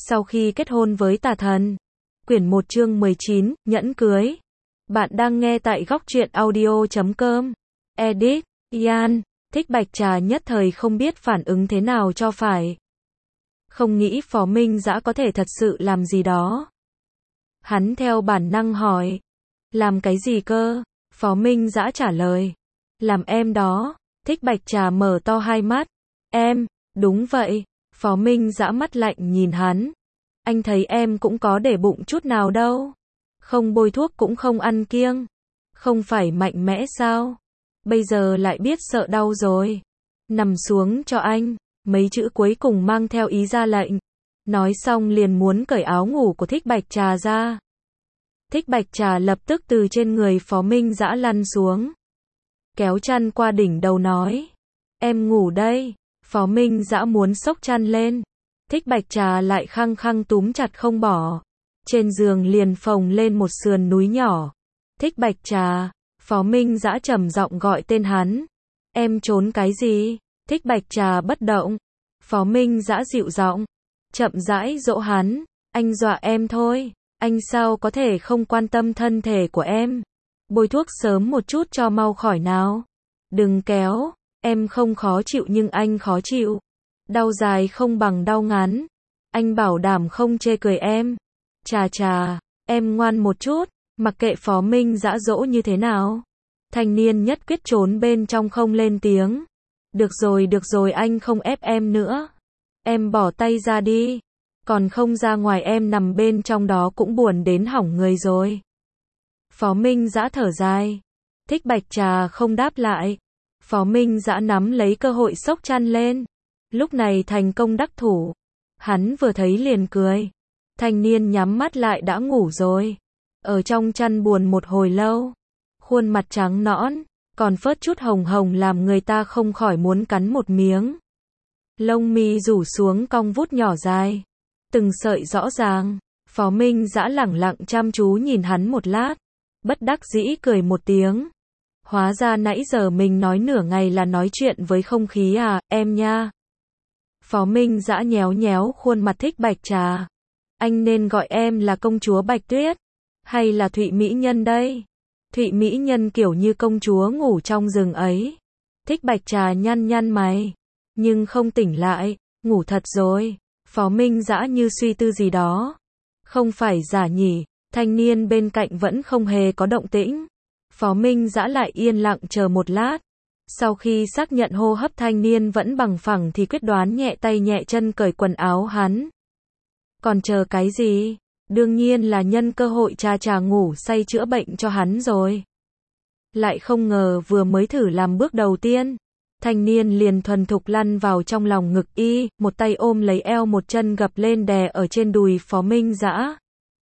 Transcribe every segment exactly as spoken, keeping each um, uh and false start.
Sau khi kết hôn với tà thần. Quyển một chương mười chín, nhẫn cưới. Bạn đang nghe tại góc truyện audio chấm com. Edit, Ian, Thích Bạch Trà nhất thời không biết phản ứng thế nào cho phải. Không nghĩ Phó Minh Dã có thể thật sự làm gì đó. Hắn theo bản năng hỏi. Làm cái gì cơ? Phó Minh Dã trả lời. Làm em đó. Thích Bạch Trà mở to hai mắt. Em, đúng vậy. Phó Minh Dã mắt lạnh nhìn hắn. Anh thấy em cũng có để bụng chút nào đâu. Không bôi thuốc cũng không ăn kiêng. Không phải mạnh mẽ sao? Bây giờ lại biết sợ đau rồi. Nằm xuống cho anh. Mấy chữ cuối cùng mang theo ý ra lệnh. Nói xong liền muốn cởi áo ngủ của Thích Bạch Trà ra. Thích Bạch Trà lập tức từ trên người Phó Minh Dã lăn xuống. Kéo chăn qua đỉnh đầu nói. Em ngủ đây. Phó Minh Dã muốn xốc chăn lên. Thích Bạch Trà lại khăng khăng túm chặt không bỏ. Trên giường liền phồng lên một sườn núi nhỏ. Thích Bạch Trà. Phó Minh Dã trầm giọng gọi tên hắn. Em trốn cái gì? Thích Bạch Trà bất động. Phó Minh Dã dịu giọng. Chậm rãi dỗ hắn. Anh dọa em thôi. Anh sao có thể không quan tâm thân thể của em? Bôi thuốc sớm một chút cho mau khỏi nào. Đừng kéo. Em không khó chịu nhưng anh khó chịu. Đau dài không bằng đau ngắn. Anh bảo đảm không chê cười em. Chà chà, em ngoan một chút. Mặc kệ Phó Minh Dã dỗ như thế nào. Thanh niên nhất quyết trốn bên trong không lên tiếng. Được rồi được rồi anh không ép em nữa. Em bỏ tay ra đi. Còn không ra ngoài em nằm bên trong đó cũng buồn đến hỏng người rồi. Phó Minh Dã thở dài. Thích Bạch Trà không đáp lại. Phó Minh Dã nắm lấy cơ hội xốc chăn lên. Lúc này thành công đắc thủ. Hắn vừa thấy liền cười. Thanh niên nhắm mắt lại đã ngủ rồi. Ở trong chăn buồn một hồi lâu. Khuôn mặt trắng nõn, còn phớt chút hồng hồng làm người ta không khỏi muốn cắn một miếng. Lông mi rủ xuống cong vút nhỏ dài. Từng sợi rõ ràng. Phó Minh Dã lẳng lặng chăm chú nhìn hắn một lát. Bất đắc dĩ cười một tiếng. Hóa ra nãy giờ mình nói nửa ngày là nói chuyện với không khí à, em nha. Phó Minh Dã nhéo nhéo khuôn mặt Thích Bạch Trà. Anh nên gọi em là công chúa Bạch Tuyết. Hay là Thụy Mỹ Nhân đây? Thụy Mỹ Nhân kiểu như công chúa ngủ trong rừng ấy. Thích Bạch Trà nhăn nhăn mày. Nhưng không tỉnh lại. Ngủ thật rồi. Phó Minh Dã như suy tư gì đó. Không phải giả nhỉ. Thanh niên bên cạnh vẫn không hề có động tĩnh. Phó Minh Dã lại yên lặng chờ một lát. Sau khi xác nhận hô hấp thanh niên vẫn bằng phẳng thì quyết đoán nhẹ tay nhẹ chân cởi quần áo hắn. Còn chờ cái gì? Đương nhiên là nhân cơ hội trà trà ngủ say chữa bệnh cho hắn rồi. Lại không ngờ vừa mới thử làm bước đầu tiên. Thanh niên liền thuần thục lăn vào trong lòng ngực y, một tay ôm lấy eo một chân gập lên đè ở trên đùi Phó Minh Dã.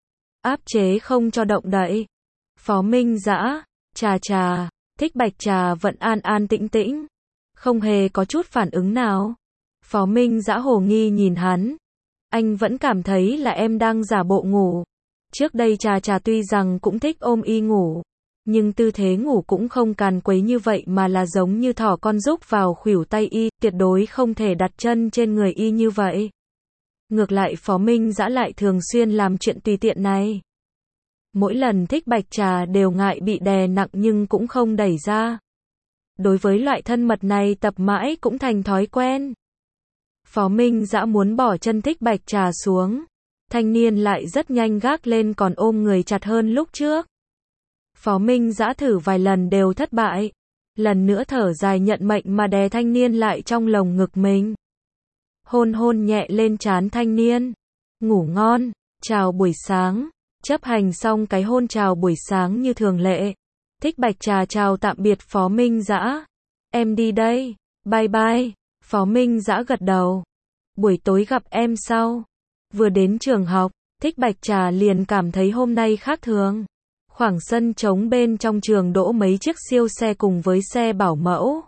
Áp chế không cho động đậy. Phó Minh Dã, trà trà, Thích Bạch Trà vẫn an an tĩnh tĩnh. Không hề có chút phản ứng nào. Phó Minh Dã hồ nghi nhìn hắn. Anh vẫn cảm thấy là em đang giả bộ ngủ. Trước đây trà trà tuy rằng cũng thích ôm y ngủ. Nhưng tư thế ngủ cũng không càn quấy như vậy mà là giống như thỏ con rúc vào khuỷu tay y, tuyệt đối không thể đặt chân trên người y như vậy. Ngược lại Phó Minh Dã lại thường xuyên làm chuyện tùy tiện này. Mỗi lần Thích Bạch Trà đều ngại bị đè nặng nhưng cũng không đẩy ra. Đối với loại thân mật này tập mãi cũng thành thói quen. Phó Minh Dã muốn bỏ chân Thích Bạch Trà xuống. Thanh niên lại rất nhanh gác lên còn ôm người chặt hơn lúc trước. Phó Minh Dã thử vài lần đều thất bại. Lần nữa thở dài nhận mệnh mà đè thanh niên lại trong lồng ngực mình. Hôn hôn nhẹ lên trán thanh niên. Ngủ ngon, chào buổi sáng. Chấp hành xong cái hôn chào buổi sáng như thường lệ. Thích Bạch Trà chào tạm biệt Phó Minh Dã. Em đi đây, bye bye. Phó Minh Dã gật đầu. Buổi tối gặp em sau. Vừa đến trường học, Thích Bạch Trà liền cảm thấy hôm nay khác thường. Khoảng sân trống bên trong trường đỗ mấy chiếc siêu xe cùng với xe bảo mẫu.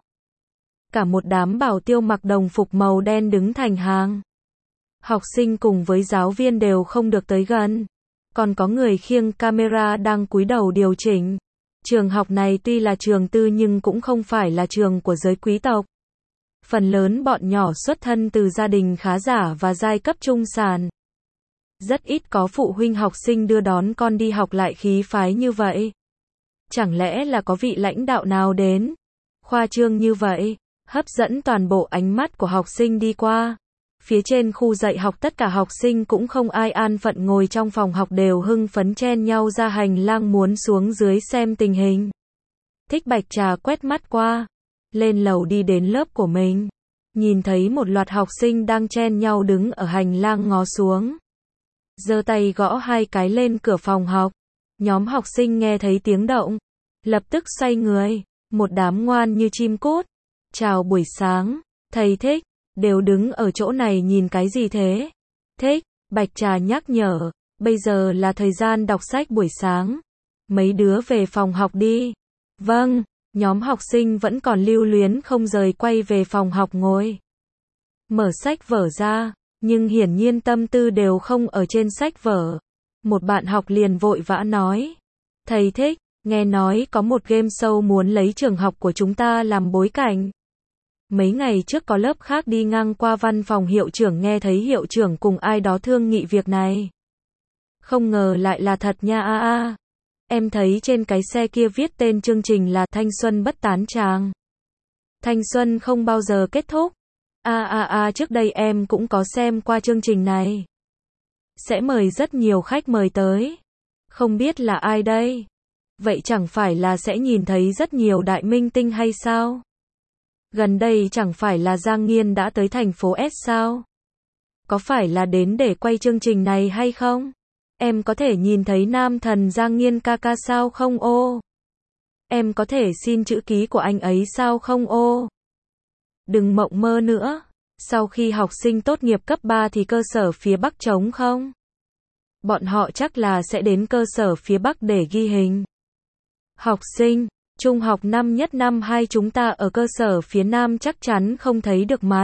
Cả một đám bảo tiêu mặc đồng phục màu đen đứng thành hàng. Học sinh cùng với giáo viên đều không được tới gần. Còn có người khiêng camera đang cúi đầu điều chỉnh. Trường học này tuy là trường tư nhưng cũng không phải là trường của giới quý tộc. Phần lớn bọn nhỏ xuất thân từ gia đình khá giả và giai cấp trung sản. Rất ít có phụ huynh học sinh đưa đón con đi học lại khí phái như vậy. Chẳng lẽ là có vị lãnh đạo nào đến? Khoa trương như vậy, hấp dẫn toàn bộ ánh mắt của học sinh đi qua. Phía trên khu dạy học tất cả học sinh cũng không ai an phận ngồi trong phòng học đều hưng phấn chen nhau ra hành lang muốn xuống dưới xem tình hình. Thích Bạch Trà quét mắt qua, lên lầu đi đến lớp của mình. Nhìn thấy một loạt học sinh đang chen nhau đứng ở hành lang ngó xuống. Giơ tay gõ hai cái lên cửa phòng học. Nhóm học sinh nghe thấy tiếng động, lập tức xoay người, một đám ngoan như chim cút. Chào buổi sáng, thầy Thích, đều đứng ở chỗ này nhìn cái gì thế? Thích, Bạch Trà nhắc nhở, bây giờ là thời gian đọc sách buổi sáng. Mấy đứa về phòng học đi. Vâng, nhóm học sinh vẫn còn lưu luyến không rời quay về phòng học ngồi. Mở sách vở ra, nhưng hiển nhiên tâm tư đều không ở trên sách vở. Một bạn học liền vội vã nói. Thầy Thích, nghe nói có một game show muốn lấy trường học của chúng ta làm bối cảnh. Mấy ngày trước có lớp khác đi ngang qua văn phòng hiệu trưởng nghe thấy hiệu trưởng cùng ai đó thương nghị việc này. Không ngờ lại là thật nha a a. Em thấy trên cái xe kia viết tên chương trình là Thanh Xuân Bất Tán Tràng. Thanh xuân không bao giờ kết thúc. A a a trước đây em cũng có xem qua chương trình này. Sẽ mời rất nhiều khách mời tới. Không biết là ai đây? Vậy chẳng phải là sẽ nhìn thấy rất nhiều đại minh tinh hay sao? Gần đây chẳng phải là Giang Nghiên đã tới thành phố S sao? Có phải là đến để quay chương trình này hay không? Em có thể nhìn thấy nam thần Giang Nghiên ca ca sao không ô? Em có thể xin chữ ký của anh ấy sao không ô? Đừng mộng mơ nữa. Sau khi học sinh tốt nghiệp cấp ba thì cơ sở phía Bắc trống không? Bọn họ chắc là sẽ đến cơ sở phía Bắc để ghi hình. Học sinh, trung học năm nhất năm hai chúng ta ở cơ sở phía Nam chắc chắn không thấy được mặt.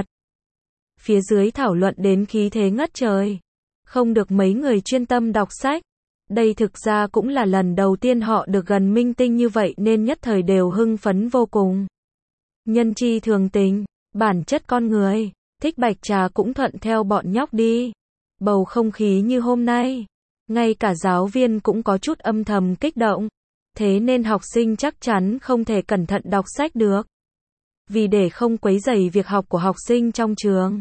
Phía dưới thảo luận đến khí thế ngất trời. Không được mấy người chuyên tâm đọc sách. Đây thực ra cũng là lần đầu tiên họ được gần minh tinh như vậy nên nhất thời đều hưng phấn vô cùng. Nhân chi thường tình, bản chất con người, Thích Bạch Trà cũng thuận theo bọn nhóc đi. Bầu không khí như hôm nay, ngay cả giáo viên cũng có chút âm thầm kích động. Thế nên học sinh chắc chắn không thể cẩn thận đọc sách được. Vì để không quấy rầy việc học của học sinh trong trường.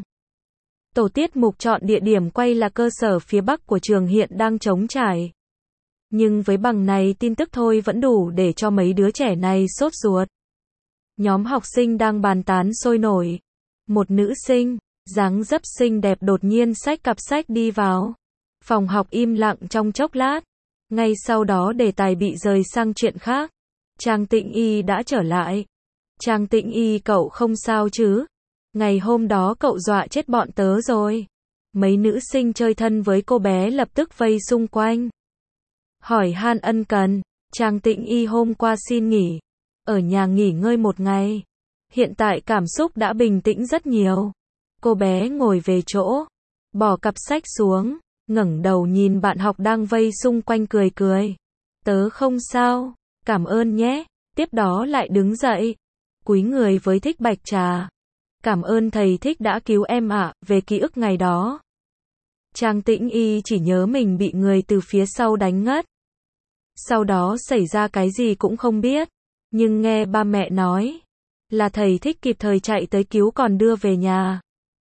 Tổ tiết mục chọn địa điểm quay là cơ sở phía Bắc của trường hiện đang trống trải. Nhưng với bằng này tin tức thôi vẫn đủ để cho mấy đứa trẻ này sốt ruột. Nhóm học sinh đang bàn tán sôi nổi. Một nữ sinh, dáng dấp xinh đẹp đột nhiên xách cặp sách đi vào. Phòng học im lặng trong chốc lát. Ngay sau đó đề tài bị rời sang chuyện khác. Trang Tịnh Y đã trở lại. Trang Tịnh Y cậu không sao chứ? Ngày hôm đó cậu dọa chết bọn tớ rồi. Mấy nữ sinh chơi thân với cô bé lập tức vây xung quanh. Hỏi han ân cần. Trang Tịnh Y hôm qua xin nghỉ. Ở nhà nghỉ ngơi một ngày. Hiện tại cảm xúc đã bình tĩnh rất nhiều. Cô bé ngồi về chỗ. Bỏ cặp sách xuống. Ngẩng đầu nhìn bạn học đang vây xung quanh cười cười. Tớ không sao. Cảm ơn nhé. Tiếp đó lại đứng dậy. Cúi người với Thích Bạch Trà. Cảm ơn thầy Thích đã cứu em ạ, về ký ức ngày đó. Trang Tĩnh Y chỉ nhớ mình bị người từ phía sau đánh ngất. Sau đó xảy ra cái gì cũng không biết. Nhưng nghe ba mẹ nói. Là thầy Thích kịp thời chạy tới cứu còn đưa về nhà.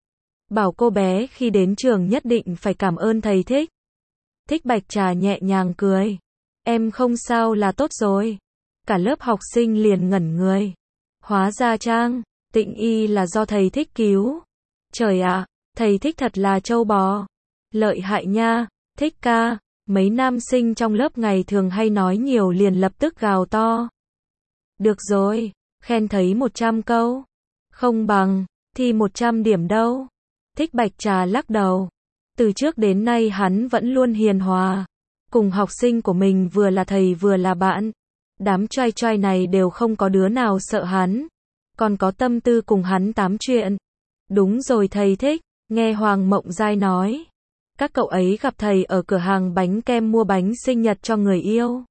Bảo cô bé khi đến trường nhất định phải cảm ơn thầy Thích. Thích Bạch Trà nhẹ nhàng cười. Em không sao là tốt rồi. Cả lớp học sinh liền ngẩn người. Hóa ra Trang Tịnh Y là do thầy Thích cứu. Trời ạ, thầy Thích thật là trâu bò. Lợi hại nha, Thích ca. Mấy nam sinh trong lớp ngày thường hay nói nhiều liền lập tức gào to. Được rồi, khen thấy một trăm câu. Không bằng, thi một trăm điểm đâu. Thích Bạch Trà lắc đầu. Từ trước đến nay hắn vẫn luôn hiền hòa. Cùng học sinh của mình vừa là thầy vừa là bạn. Đám trai trai này đều không có đứa nào sợ hắn. Còn có tâm tư cùng hắn tám chuyện. Đúng rồi thầy Thích, nghe Hoàng Mộng Giai nói. Các cậu ấy gặp thầy ở cửa hàng bánh kem mua bánh sinh nhật cho người yêu.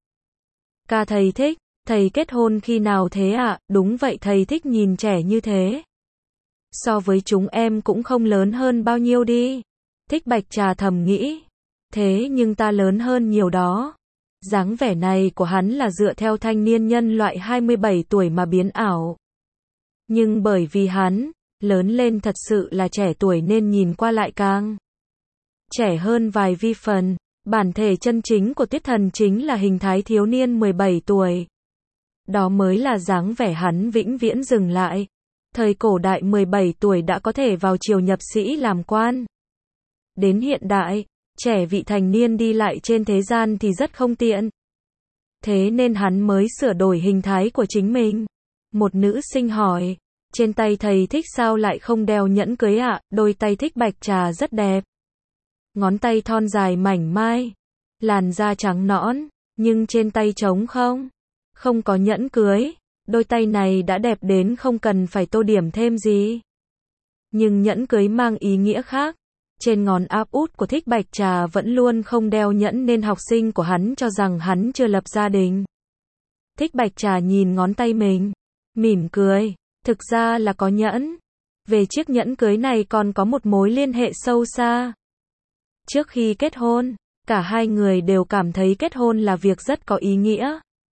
Ca thầy Thích, thầy kết hôn khi nào thế ạ? À? Đúng vậy thầy Thích nhìn trẻ như thế. So với chúng em cũng không lớn hơn bao nhiêu đi. Thích Bạch Trà thầm nghĩ. Thế nhưng ta lớn hơn nhiều đó. Dáng vẻ này của hắn là dựa theo thanh niên nhân loại hai mươi bảy tuổi mà biến ảo. Nhưng bởi vì hắn lớn lên thật sự là trẻ tuổi nên nhìn qua lại càng trẻ hơn vài vi phần. Bản thể chân chính của Tiết Thần chính là hình thái thiếu niên mười bảy tuổi. Đó mới là dáng vẻ hắn vĩnh viễn dừng lại. Thời cổ đại mười bảy tuổi đã có thể vào triều nhập sĩ làm quan. Đến hiện đại, trẻ vị thành niên đi lại trên thế gian thì rất không tiện. Thế nên hắn mới sửa đổi hình thái của chính mình. Một nữ sinh hỏi, trên tay thầy thích sao lại không đeo nhẫn cưới ạ? À? Đôi tay thích bạch trà rất đẹp. Ngón tay thon dài mảnh mai, làn da trắng nõn, nhưng trên tay trống không. Không có nhẫn cưới, đôi tay này đã đẹp đến không cần phải tô điểm thêm gì. Nhưng nhẫn cưới mang ý nghĩa khác. Trên ngón áp út của Thích Bạch Trà vẫn luôn không đeo nhẫn nên học sinh của hắn cho rằng hắn chưa lập gia đình. Thích Bạch Trà nhìn ngón tay mình, mỉm cười, thực ra là có nhẫn. Về chiếc nhẫn cưới này còn có một mối liên hệ sâu xa. Trước khi kết hôn, cả hai người đều cảm thấy kết hôn là việc rất có ý nghĩa.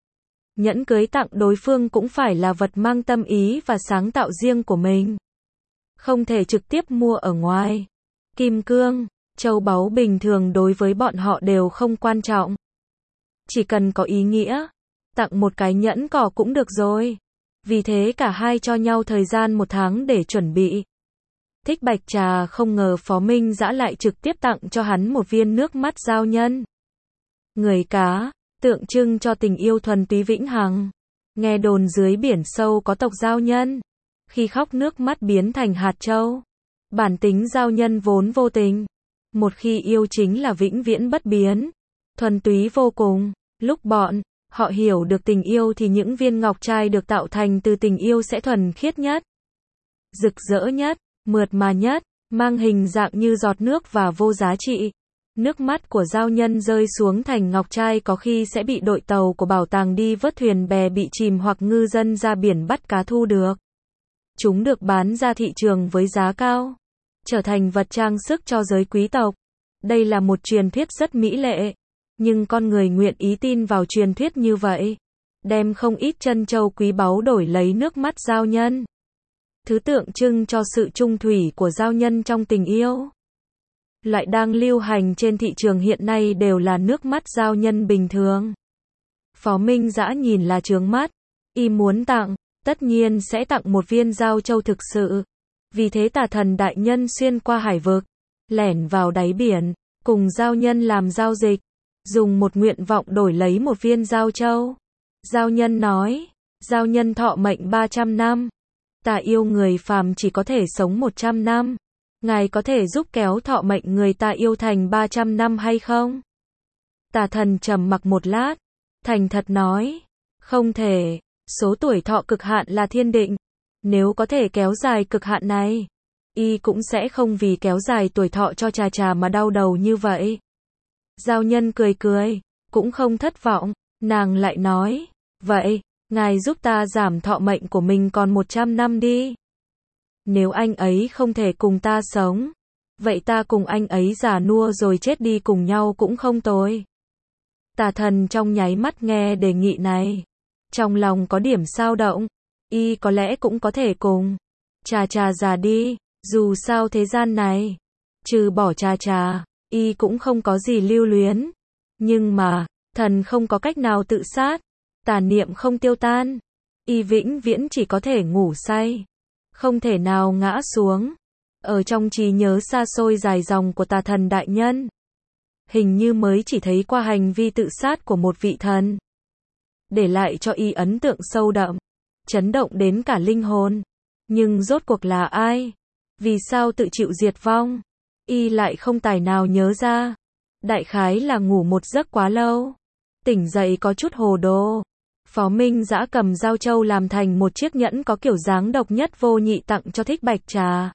Nhẫn cưới tặng đối phương cũng phải là vật mang tâm ý và sáng tạo riêng của mình. Không thể trực tiếp mua ở ngoài. Kim cương, châu báu bình thường đối với bọn họ đều không quan trọng. Chỉ cần có ý nghĩa, tặng một cái nhẫn cỏ cũng được rồi. Vì thế cả hai cho nhau thời gian một tháng để chuẩn bị. Thích Bạch Trà không ngờ Phó Minh Dã lại trực tiếp tặng cho hắn một viên nước mắt giao nhân. Người cá, tượng trưng cho tình yêu thuần túy vĩnh hằng. Nghe đồn dưới biển sâu có tộc giao nhân. Khi khóc nước mắt biến thành hạt châu. Bản tính giao nhân vốn vô tình. Một khi yêu chính là vĩnh viễn bất biến. Thuần túy vô cùng. Lúc bọn họ hiểu được tình yêu thì những viên ngọc trai được tạo thành từ tình yêu sẽ thuần khiết nhất, rực rỡ nhất, mượt mà nhất, mang hình dạng như giọt nước và vô giá trị. Nước mắt của giao nhân rơi xuống thành ngọc trai có khi sẽ bị đội tàu của bảo tàng đi vớt thuyền bè bị chìm hoặc ngư dân ra biển bắt cá thu được. Chúng được bán ra thị trường với giá cao, trở thành vật trang sức cho giới quý tộc. Đây là một truyền thuyết rất mỹ lệ, nhưng con người nguyện ý tin vào truyền thuyết như vậy, đem không ít trân châu quý báu đổi lấy nước mắt giao nhân. Thứ tượng trưng cho sự trung thủy của giao nhân trong tình yêu. Loại đang lưu hành trên thị trường hiện nay đều là nước mắt giao nhân bình thường. Phó Minh Dã nhìn là chướng mắt, y muốn tặng, tất nhiên sẽ tặng một viên giao châu thực sự. Vì thế Tà Thần đại nhân xuyên qua hải vực, lẻn vào đáy biển, cùng giao nhân làm giao dịch, dùng một nguyện vọng đổi lấy một viên giao châu. Giao nhân nói, giao nhân thọ mệnh ba trăm năm. Ta yêu người phàm chỉ có thể sống một trăm năm. Ngài có thể giúp kéo thọ mệnh người ta yêu thành ba trăm năm hay không? Tà Thần trầm mặc một lát, thành thật nói, không thể, số tuổi thọ cực hạn là thiên định. Nếu có thể kéo dài cực hạn này, y cũng sẽ không vì kéo dài tuổi thọ cho Trà Trà mà đau đầu như vậy. Giao nhân cười cười, cũng không thất vọng, nàng lại nói, vậy, ngài giúp ta giảm thọ mệnh của mình còn một trăm năm đi. Nếu anh ấy không thể cùng ta sống, vậy ta cùng anh ấy già nua rồi chết đi cùng nhau cũng không tồi. Tà Thần trong nháy mắt nghe đề nghị này, trong lòng có điểm xao động, y có lẽ cũng có thể cùng Trà Trà già đi, dù sao thế gian này, trừ bỏ Trà Trà, y cũng không có gì lưu luyến. Nhưng mà, thần không có cách nào tự sát, tà niệm không tiêu tan, y vĩnh viễn chỉ có thể ngủ say, không thể nào ngã xuống. Ở trong trí nhớ xa xôi dài dòng của Tà Thần đại nhân, hình như mới chỉ thấy qua hành vi tự sát của một vị thần, để lại cho y ấn tượng sâu đậm, chấn động đến cả linh hồn. Nhưng rốt cuộc là ai? Vì sao tự chịu diệt vong? Y lại không tài nào nhớ ra. Đại khái là ngủ một giấc quá lâu, tỉnh dậy có chút hồ đồ. Phó Minh Dã cầm giao châu làm thành một chiếc nhẫn có kiểu dáng độc nhất vô nhị tặng cho Thích Bạch Trà.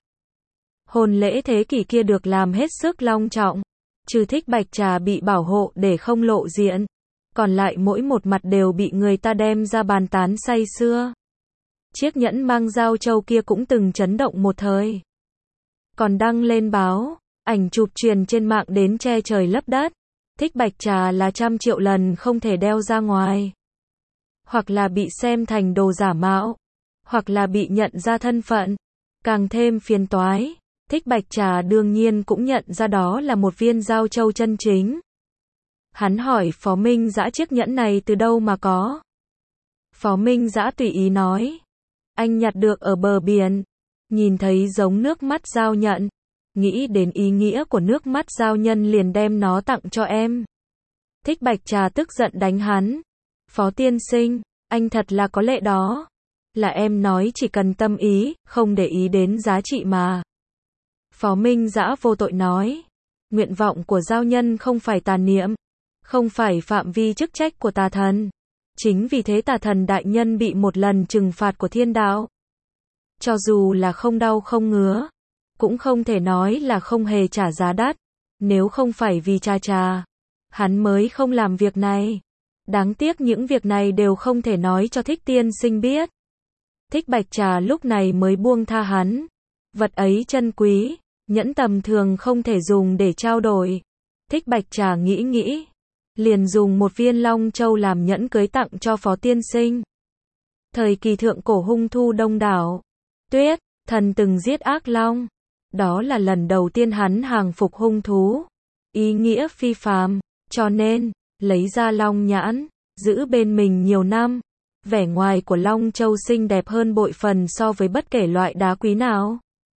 Hôn lễ thế kỷ kia được làm hết sức long trọng, trừ Thích Bạch Trà bị bảo hộ để không lộ diện, còn lại mỗi một mặt đều bị người ta đem ra bàn tán say sưa. Chiếc nhẫn mang giao châu kia cũng từng chấn động một thời, còn đăng lên báo, Ảnh chụp truyền trên mạng đến che trời lấp đất. Thích bạch trà là trăm triệu lần không thể đeo ra ngoài. Hoặc là bị xem thành đồ giả mạo. Hoặc là bị nhận ra thân phận. Càng thêm phiền toái. Thích bạch trà đương nhiên cũng nhận ra đó là một viên giao châu chân chính. Hắn hỏi Phó Minh Dã chiếc nhẫn này từ đâu mà có. Phó Minh Dã tùy ý nói. Anh nhặt được ở bờ biển. Nhìn thấy giống nước mắt giao nhận. Nghĩ đến ý nghĩa của nước mắt giao nhân liền đem nó tặng cho em. Thích bạch trà tức giận đánh hắn. Phó tiên sinh, anh thật là có lệ đó. Là em nói chỉ cần tâm ý, không để ý đến giá trị mà. Phó Minh Dã vô tội nói. Nguyện vọng của giao nhân không phải tà niệm. Không phải phạm vi chức trách của tà thần. Chính vì thế tà thần đại nhân bị một lần trừng phạt của thiên đạo. Cho dù là không đau không ngứa. Cũng không thể nói là không hề trả giá đắt. Nếu không phải vì cha cha. Hắn mới không làm việc này. Đáng tiếc những việc này đều không thể nói cho Thích tiên sinh biết. Thích bạch trà lúc này mới buông tha hắn. Vật ấy chân quý. Nhẫn tầm thường không thể dùng để trao đổi. Thích bạch trà nghĩ nghĩ. Liền dùng một viên long châu làm nhẫn cưới tặng cho Phó tiên sinh. Thời kỳ thượng cổ hung thu đông đảo. Tuyết, thần từng giết ác long. Đó là lần đầu tiên hắn hàng phục hung thú. Ý nghĩa phi phàm, cho nên, lấy ra long nhãn, giữ bên mình nhiều năm. Vẻ ngoài của long châu xinh đẹp hơn bội phần so với bất kể loại đá quý nào.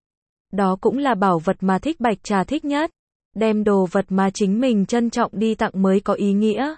Đó cũng là bảo vật mà Thích bạch trà thích nhất. Đem đồ vật mà chính mình trân trọng đi tặng mới có ý nghĩa.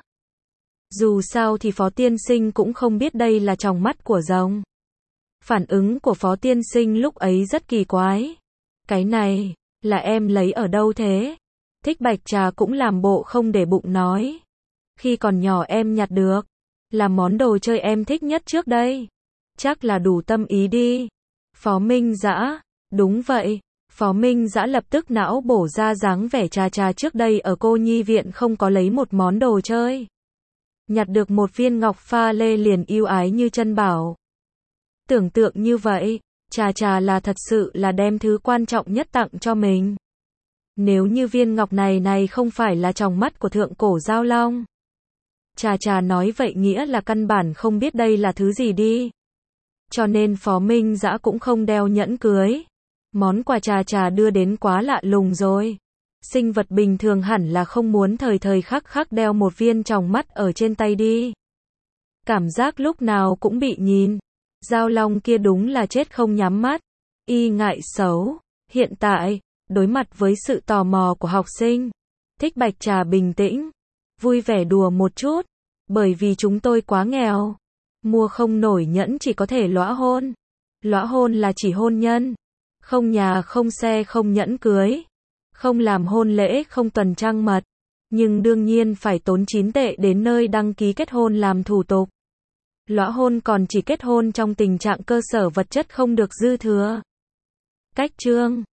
Dù sao thì Phó tiên sinh cũng không biết đây là tròng mắt của rồng. Phản ứng của Phó tiên sinh lúc ấy rất kỳ quái. Cái này, là em lấy ở đâu thế? Thích bạch trà cũng làm bộ không để bụng nói. Khi còn nhỏ em nhặt được. Là món đồ chơi em thích nhất trước đây. Chắc là đủ tâm ý đi. Phó Minh Dã, đúng vậy. Phó Minh Dã lập tức não bổ ra dáng vẻ trà trà trước đây ở cô nhi viện không có lấy một món đồ chơi. Nhặt được một viên ngọc pha lê liền yêu ái như chân bảo. Tưởng tượng như vậy, trà trà là thật sự là đem thứ quan trọng nhất tặng cho mình. Nếu như viên ngọc này này không phải là tròng mắt của thượng cổ giao long. Trà trà nói vậy nghĩa là căn bản không biết đây là thứ gì đi. Cho nên Phó Minh Dã cũng không đeo nhẫn cưới. Món quà trà trà đưa đến quá lạ lùng rồi. Sinh vật bình thường hẳn là không muốn thời thời khắc khắc đeo một viên tròng mắt ở trên tay đi. Cảm giác lúc nào cũng bị nhìn. Giao long kia đúng là chết không nhắm mắt. Y ngại xấu. Hiện tại, đối mặt với sự tò mò của học sinh, Thích bạch trà bình tĩnh, vui vẻ đùa một chút. Bởi vì chúng tôi quá nghèo. Mua không nổi nhẫn chỉ có thể lõa hôn. Lõa hôn là chỉ hôn nhân. Không nhà không xe không nhẫn cưới. Không làm hôn lễ không tuần trăng mật. Nhưng đương nhiên phải tốn chín tệ đến nơi đăng ký kết hôn làm thủ tục. Lõa hôn còn chỉ kết hôn trong tình trạng cơ sở vật chất không được dư thừa. Cách chương